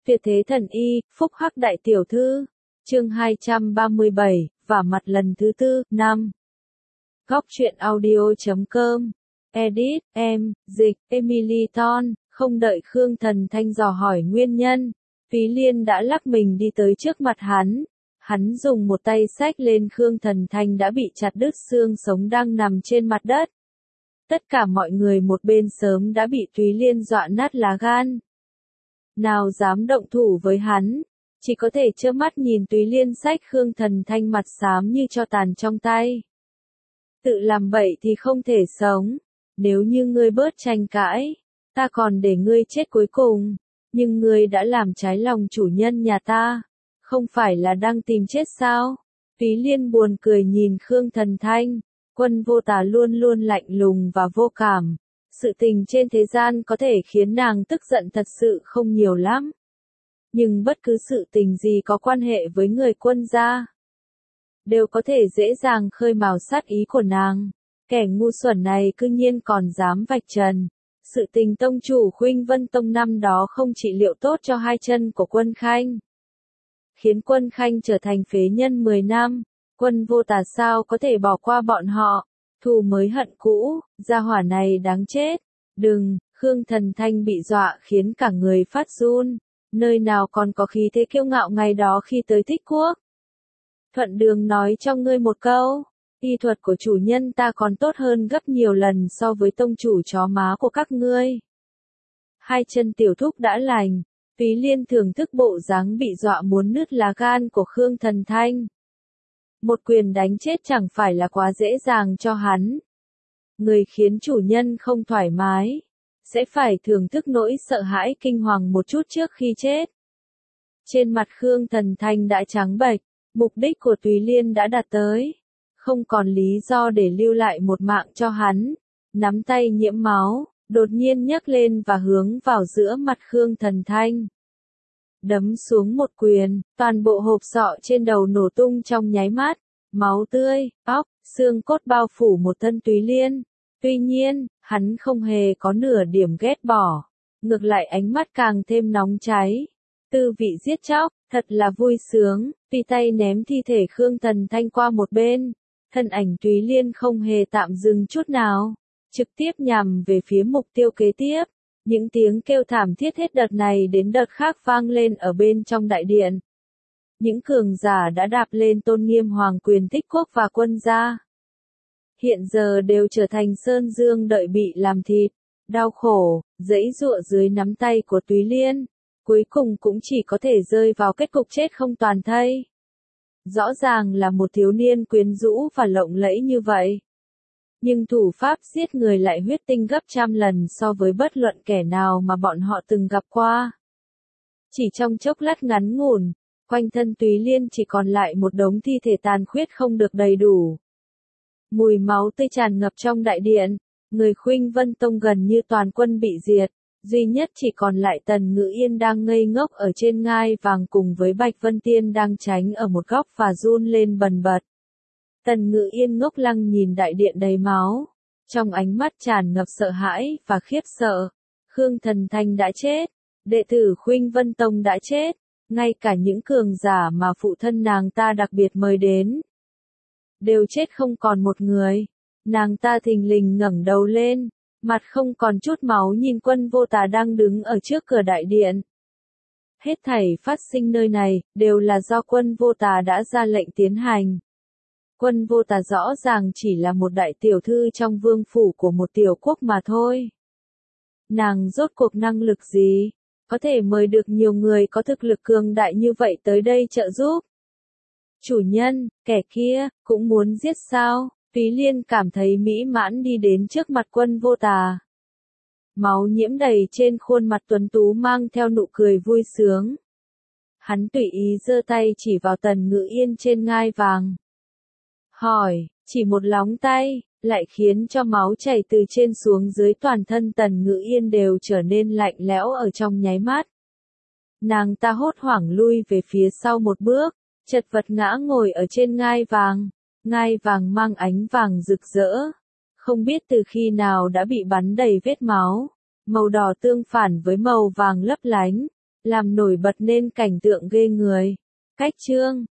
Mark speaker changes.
Speaker 1: Tuyệt thế thần y, phúc hắc đại tiểu thư. Chương 237, vả mặt lần thứ tư, 5. Góc truyện audio.com. Edit, em, dịch, Emily Ton, không đợi Khương Thần Thanh dò hỏi nguyên nhân. Phí Liên đã lắc mình đi tới trước mặt hắn. Hắn dùng một tay xách lên Khương Thần Thanh đã bị chặt đứt xương sống đang nằm trên mặt đất. Tất cả mọi người một bên sớm đã bị Thúy Liên dọa nát lá gan. Nào dám động thủ với hắn, chỉ có thể trơ mắt nhìn Thúy Liên xách Khương Thần Thanh mặt xám như tro tàn trong tay. Tự làm bậy thì không thể sống, nếu như ngươi bớt tranh cãi, ta còn để ngươi chết cuối cùng, nhưng ngươi đã làm trái lòng chủ nhân nhà ta, không phải là đang tìm chết sao? Thúy Liên buồn cười nhìn Khương Thần Thanh, Quân Vô Tà luôn luôn lạnh lùng và vô cảm. Sự tình trên thế gian có thể khiến nàng tức giận thật sự không nhiều lắm. Nhưng bất cứ sự tình gì có quan hệ với người Quân gia, đều có thể dễ dàng khơi mào sát ý của nàng. Kẻ ngu xuẩn này cư nhiên còn dám vạch trần. Sự tình tông chủ Khuynh Vân Tông năm đó không trị liệu tốt cho hai chân của Quân Khanh, khiến Quân Khanh trở thành phế nhân 10 năm. Quân Vô Tà sao có thể bỏ qua bọn họ? Thù mới hận cũ, gia hỏa này đáng chết. Đừng, Khương Thần Thanh bị dọa khiến cả người phát run, nơi nào còn có khí thế kiêu ngạo ngày đó khi tới Thích Quốc. Thuận đường nói cho ngươi một câu, y thuật của chủ nhân ta còn tốt hơn gấp nhiều lần so với tông chủ chó má của các ngươi. Hai chân tiểu thúc đã lành, Phí Liên thưởng thức bộ dáng bị dọa muốn nứt lá gan của Khương Thần Thanh. Một quyền đánh chết chẳng phải là quá dễ dàng cho hắn. Người khiến chủ nhân không thoải mái, sẽ phải thưởng thức nỗi sợ hãi kinh hoàng một chút trước khi chết. Trên mặt Khương Thần Thanh đã trắng bệch, mục đích của Thúy Liên đã đạt tới. Không còn lý do để lưu lại một mạng cho hắn. Nắm tay nhiễm máu, đột nhiên nhấc lên và hướng vào giữa mặt Khương Thần Thanh. Đấm xuống một quyền, toàn bộ hộp sọ trên đầu nổ tung trong nháy mắt, máu tươi, óc, xương cốt bao phủ một thân Thúy Liên. Tuy nhiên, hắn không hề có nửa điểm ghét bỏ, ngược lại ánh mắt càng thêm nóng cháy. Tư vị giết chóc, thật là vui sướng, tùy tay ném thi thể Khương Thần Thanh qua một bên, thân ảnh Thúy Liên không hề tạm dừng chút nào, trực tiếp nhằm về phía mục tiêu kế tiếp. Những tiếng kêu thảm thiết hết đợt này đến đợt khác vang lên ở bên trong đại điện. Những cường giả đã đạp lên tôn nghiêm hoàng quyền Thích Quốc và Quân gia, hiện giờ đều trở thành sơn dương đợi bị làm thịt, đau khổ, giãy giụa dưới nắm tay của Thúy Liên, cuối cùng cũng chỉ có thể rơi vào kết cục chết không toàn thây. Rõ ràng là một thiếu niên quyến rũ và lộng lẫy như vậy, nhưng thủ pháp giết người lại huyết tinh gấp trăm lần so với bất luận kẻ nào mà bọn họ từng gặp qua. Chỉ trong chốc lát ngắn ngủn, quanh thân Thúy Liên chỉ còn lại một đống thi thể tàn khuyết không được đầy đủ. Mùi máu tươi tràn ngập trong đại điện, người Khuynh Vân Tông gần như toàn quân bị diệt, duy nhất chỉ còn lại Tần Ngự Yên đang ngây ngốc ở trên ngai vàng cùng với Bạch Vân Tiên đang tránh ở một góc và run lên bần bật. Tần Ngự Yên ngốc lăng nhìn đại điện đầy máu, trong ánh mắt tràn ngập sợ hãi và khiếp sợ. Khương Thần Thanh đã chết, đệ tử Khuynh Vân Tông đã chết, ngay cả những cường giả mà phụ thân nàng ta đặc biệt mời đến, đều chết không còn một người. Nàng ta thình lình ngẩng đầu lên, mặt không còn chút máu nhìn Quân Vô Tà đang đứng ở trước cửa đại điện. Hết thảy phát sinh nơi này, đều là do Quân Vô Tà đã ra lệnh tiến hành. Quân Vô Tà rõ ràng chỉ là một đại tiểu thư trong vương phủ của một tiểu quốc mà thôi. Nàng rốt cuộc năng lực gì, có thể mời được nhiều người có thực lực cường đại như vậy tới đây trợ giúp? Chủ nhân, kẻ kia, cũng muốn giết sao? Phí Liên cảm thấy mỹ mãn đi đến trước mặt Quân Vô Tà. Máu nhiễm đầy trên khuôn mặt tuấn tú mang theo nụ cười vui sướng. Hắn tùy ý giơ tay chỉ vào Tần Ngự Yên trên ngai vàng. Hỏi, chỉ một lóng tay, lại khiến cho máu chảy từ trên xuống dưới toàn thân Tần Ngự Yên đều trở nên lạnh lẽo ở trong nháy mắt. Nàng ta hốt hoảng lui về phía sau một bước, chật vật ngã ngồi ở trên ngai vàng mang ánh vàng rực rỡ. Không biết từ khi nào đã bị bắn đầy vết máu, màu đỏ tương phản với màu vàng lấp lánh, làm nổi bật nên cảnh tượng ghê người. Cách chương